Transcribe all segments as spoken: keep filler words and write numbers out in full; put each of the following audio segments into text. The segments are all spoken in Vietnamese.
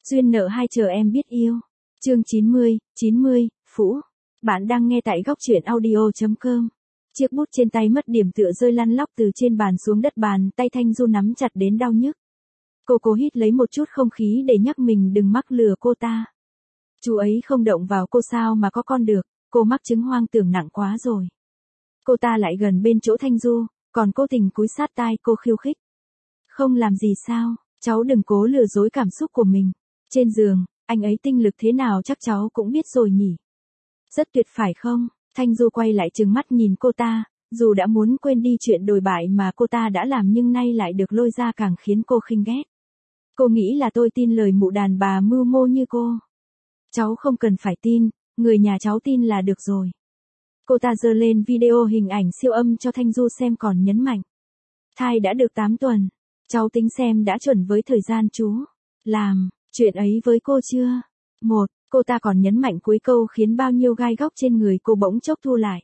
Duyên nợ hai chờ em biết yêu. Chương chín mươi, chín mươi, Phũ. Bạn đang nghe tại góc truyện audio chấm com. Chiếc bút trên tay mất điểm tựa rơi lăn lóc từ trên bàn xuống đất bàn, tay Thanh Du nắm chặt đến đau nhức. Cô cố hít lấy một chút không khí để nhắc mình đừng mắc lừa cô ta. Chú ấy không động vào cô sao mà có con được, cô mắc chứng hoang tưởng nặng quá rồi. Cô ta lại gần bên chỗ Thanh Du, còn cố tình cúi sát tai cô khiêu khích. Không làm gì sao, cháu đừng cố lừa dối cảm xúc của mình. Trên giường, anh ấy tinh lực thế nào chắc cháu cũng biết rồi nhỉ. Rất tuyệt phải không? Thanh Du quay lại trừng mắt nhìn cô ta, dù đã muốn quên đi chuyện đồi bại mà cô ta đã làm nhưng nay lại được lôi ra càng khiến cô khinh ghét. Cô nghĩ là tôi tin lời mụ đàn bà mưu mô như cô. Cháu không cần phải tin, người nhà cháu tin là được rồi. Cô ta giơ lên video hình ảnh siêu âm cho Thanh Du xem còn nhấn mạnh. Thai đã được tám tuần, cháu tính xem đã chuẩn với thời gian chú làm chuyện ấy với cô chưa? Một, cô ta còn nhấn mạnh cuối câu khiến bao nhiêu gai góc trên người cô bỗng chốc thu lại.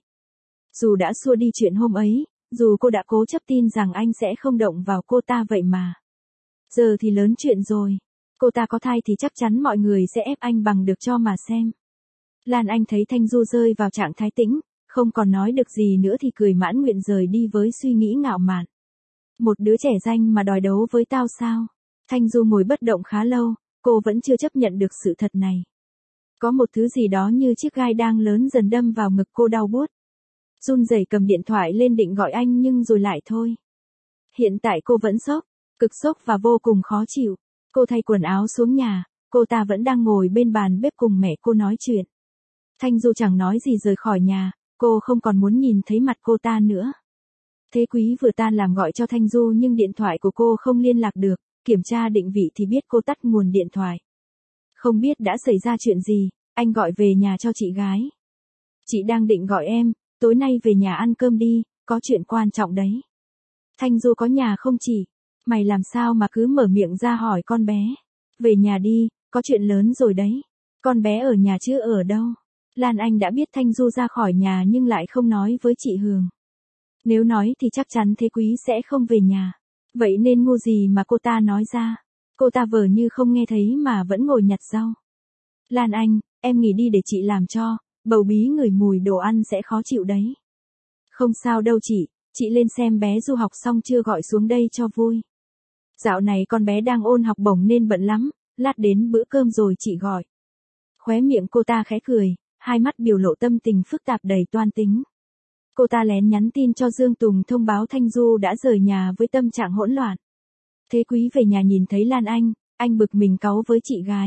Dù đã xua đi chuyện hôm ấy, dù cô đã cố chấp tin rằng anh sẽ không động vào cô ta vậy mà. Giờ thì lớn chuyện rồi. Cô ta có thai thì chắc chắn mọi người sẽ ép anh bằng được cho mà xem. Lan Anh thấy Thanh Du rơi vào trạng thái tĩnh, không còn nói được gì nữa thì cười mãn nguyện rời đi với suy nghĩ ngạo mạn. Một đứa trẻ danh mà đòi đấu với tao sao? Thanh Du ngồi bất động khá lâu, cô vẫn chưa chấp nhận được sự thật này. Có một thứ gì đó như chiếc gai đang lớn dần đâm vào ngực cô đau buốt. Run rẩy cầm điện thoại lên định gọi anh nhưng rồi lại thôi. Hiện tại cô vẫn sốc, cực sốc và vô cùng khó chịu. Cô thay quần áo xuống nhà, cô ta vẫn đang ngồi bên bàn bếp cùng mẹ cô nói chuyện. Thanh Du chẳng nói gì rời khỏi nhà, cô không còn muốn nhìn thấy mặt cô ta nữa. Thế Quý vừa tan làm gọi cho Thanh Du nhưng điện thoại của cô không liên lạc được, kiểm tra định vị thì biết cô tắt nguồn điện thoại. Không biết đã xảy ra chuyện gì, anh gọi về nhà cho chị gái. Chị đang định gọi em, tối nay về nhà ăn cơm đi, có chuyện quan trọng đấy. Thanh Du có nhà không chị? Mày làm sao mà cứ mở miệng ra hỏi con bé. Về nhà đi, có chuyện lớn rồi đấy. Con bé ở nhà chứ ở đâu. Lan Anh đã biết Thanh Du ra khỏi nhà nhưng lại không nói với chị Hường. Nếu nói thì chắc chắn Thế Quý sẽ không về nhà. Vậy nên ngu gì mà cô ta nói ra. Cô ta vờ như không nghe thấy mà vẫn ngồi nhặt rau. Lan Anh, em nghỉ đi để chị làm cho, bầu bí ngửi mùi đồ ăn sẽ khó chịu đấy. Không sao đâu chị, chị lên xem bé Du học xong chưa gọi xuống đây cho vui. Dạo này con bé đang ôn học bổng nên bận lắm, lát đến bữa cơm rồi chị gọi. Khóe miệng cô ta khẽ cười, hai mắt biểu lộ tâm tình phức tạp đầy toan tính. Cô ta lén nhắn tin cho Dương Tùng thông báo Thanh Du đã rời nhà với tâm trạng hỗn loạn. Thế Quý về nhà nhìn thấy Lan Anh, anh bực mình cáu với chị gái.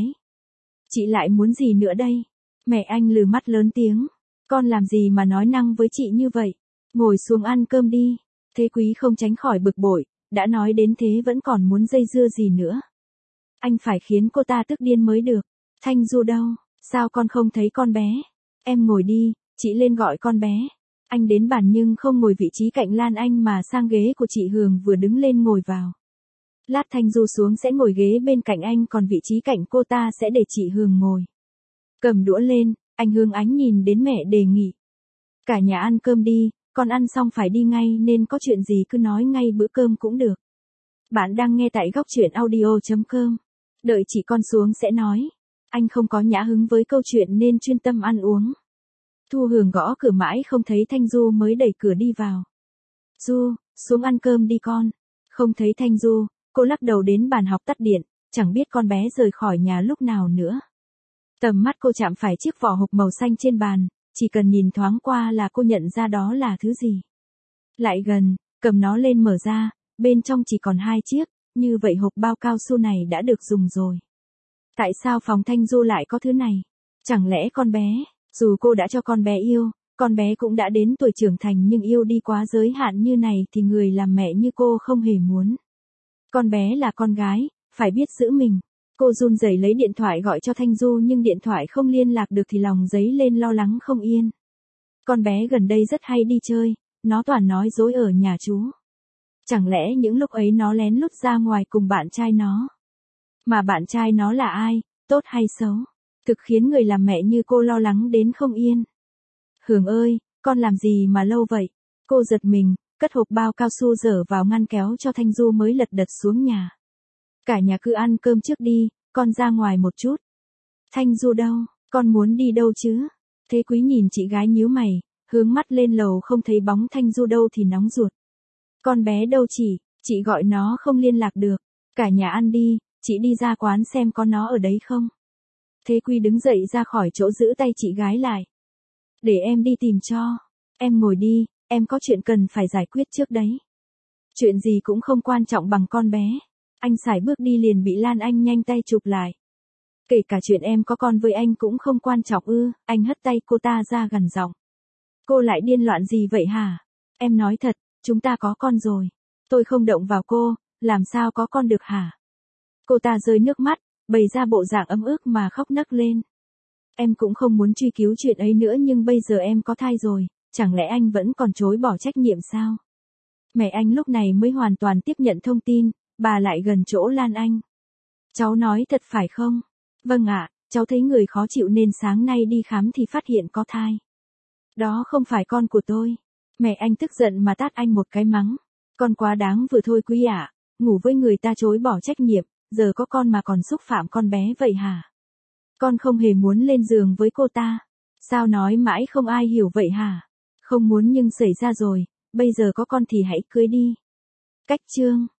Chị lại muốn gì nữa đây? Mẹ anh lừ mắt lớn tiếng. Con làm gì mà nói năng với chị như vậy? Ngồi xuống ăn cơm đi. Thế Quý không tránh khỏi bực bội, đã nói đến thế vẫn còn muốn dây dưa gì nữa. Anh phải khiến cô ta tức điên mới được. Thanh Du đâu? Sao con không thấy con bé? Em ngồi đi, chị lên gọi con bé. Anh đến bàn nhưng không ngồi vị trí cạnh Lan Anh mà sang ghế của chị Hường vừa đứng lên ngồi vào. Lát Thanh Du xuống sẽ ngồi ghế bên cạnh anh còn vị trí cạnh cô ta sẽ để chị Hường ngồi. Cầm đũa lên, anh hướng ánh nhìn đến mẹ đề nghị. Cả nhà ăn cơm đi, con ăn xong phải đi ngay nên có chuyện gì cứ nói ngay bữa cơm cũng được. Bạn đang nghe tại góc truyện audio chấm com. Đợi chị con xuống sẽ nói. Anh không có nhã hứng với câu chuyện nên chuyên tâm ăn uống. Thu Hường gõ cửa mãi không thấy Thanh Du mới đẩy cửa đi vào. Du, xuống ăn cơm đi con. Không thấy Thanh Du, cô lắc đầu đến bàn học tắt điện, chẳng biết con bé rời khỏi nhà lúc nào nữa. Tầm mắt cô chạm phải chiếc vỏ hộp màu xanh trên bàn, chỉ cần nhìn thoáng qua là cô nhận ra đó là thứ gì. Lại gần, cầm nó lên mở ra, bên trong chỉ còn hai chiếc, như vậy hộp bao cao su này đã được dùng rồi. Tại sao phòng Thanh Du lại có thứ này? Chẳng lẽ con bé, dù cô đã cho con bé yêu, con bé cũng đã đến tuổi trưởng thành nhưng yêu đi quá giới hạn như này thì người làm mẹ như cô không hề muốn. Con bé là con gái, phải biết giữ mình. Cô run rẩy lấy điện thoại gọi cho Thanh Du nhưng điện thoại không liên lạc được thì lòng dấy lên lo lắng không yên. Con bé gần đây rất hay đi chơi, nó toàn nói dối ở nhà chú. Chẳng lẽ những lúc ấy nó lén lút ra ngoài cùng bạn trai nó? Mà bạn trai nó là ai, tốt hay xấu? Thực khiến người làm mẹ như cô lo lắng đến không yên. Hường ơi, con làm gì mà lâu vậy? Cô giật mình, cất hộp bao cao su dở vào ngăn kéo cho Thanh Du mới lật đật xuống nhà. Cả nhà cứ ăn cơm trước đi, con ra ngoài một chút. Thanh Du đâu, con muốn đi đâu chứ? Thế Quý nhìn chị gái nhíu mày, hướng mắt lên lầu không thấy bóng Thanh Du đâu thì nóng ruột. Con bé đâu chị, chị gọi nó không liên lạc được. Cả nhà ăn đi, chị đi ra quán xem có nó ở đấy không. Thế Quý đứng dậy ra khỏi chỗ giữ tay chị gái lại. Để em đi tìm cho. Em ngồi đi, em có chuyện cần phải giải quyết trước đấy. Chuyện gì cũng không quan trọng bằng con bé. Anh sải bước đi liền bị Lan Anh nhanh tay chụp lại. Kể cả chuyện em có con với anh cũng không quan trọng ư, anh hất tay cô ta ra gằn giọng. Cô lại điên loạn gì vậy hả? Em nói thật, chúng ta có con rồi. Tôi không động vào cô, làm sao có con được hả? Cô ta rơi nước mắt, bày ra bộ dạng ấm ức mà khóc nấc lên. Em cũng không muốn truy cứu chuyện ấy nữa nhưng bây giờ em có thai rồi, chẳng lẽ anh vẫn còn chối bỏ trách nhiệm sao? Mẹ anh lúc này mới hoàn toàn tiếp nhận thông tin, bà lại gần chỗ Lan Anh. Cháu nói thật phải không? Vâng ạ, cháu thấy người khó chịu nên sáng nay đi khám thì phát hiện có thai. Đó không phải con của tôi. Mẹ anh tức giận mà tát anh một cái mắng. Con quá đáng vừa thôi Quý ạ, ngủ với người ta chối bỏ trách nhiệm, giờ có con mà còn xúc phạm con bé vậy hả? Con không hề muốn lên giường với cô ta. Sao nói mãi không ai hiểu vậy hả? Không muốn nhưng xảy ra rồi, bây giờ có con thì hãy cưới đi. Cách chương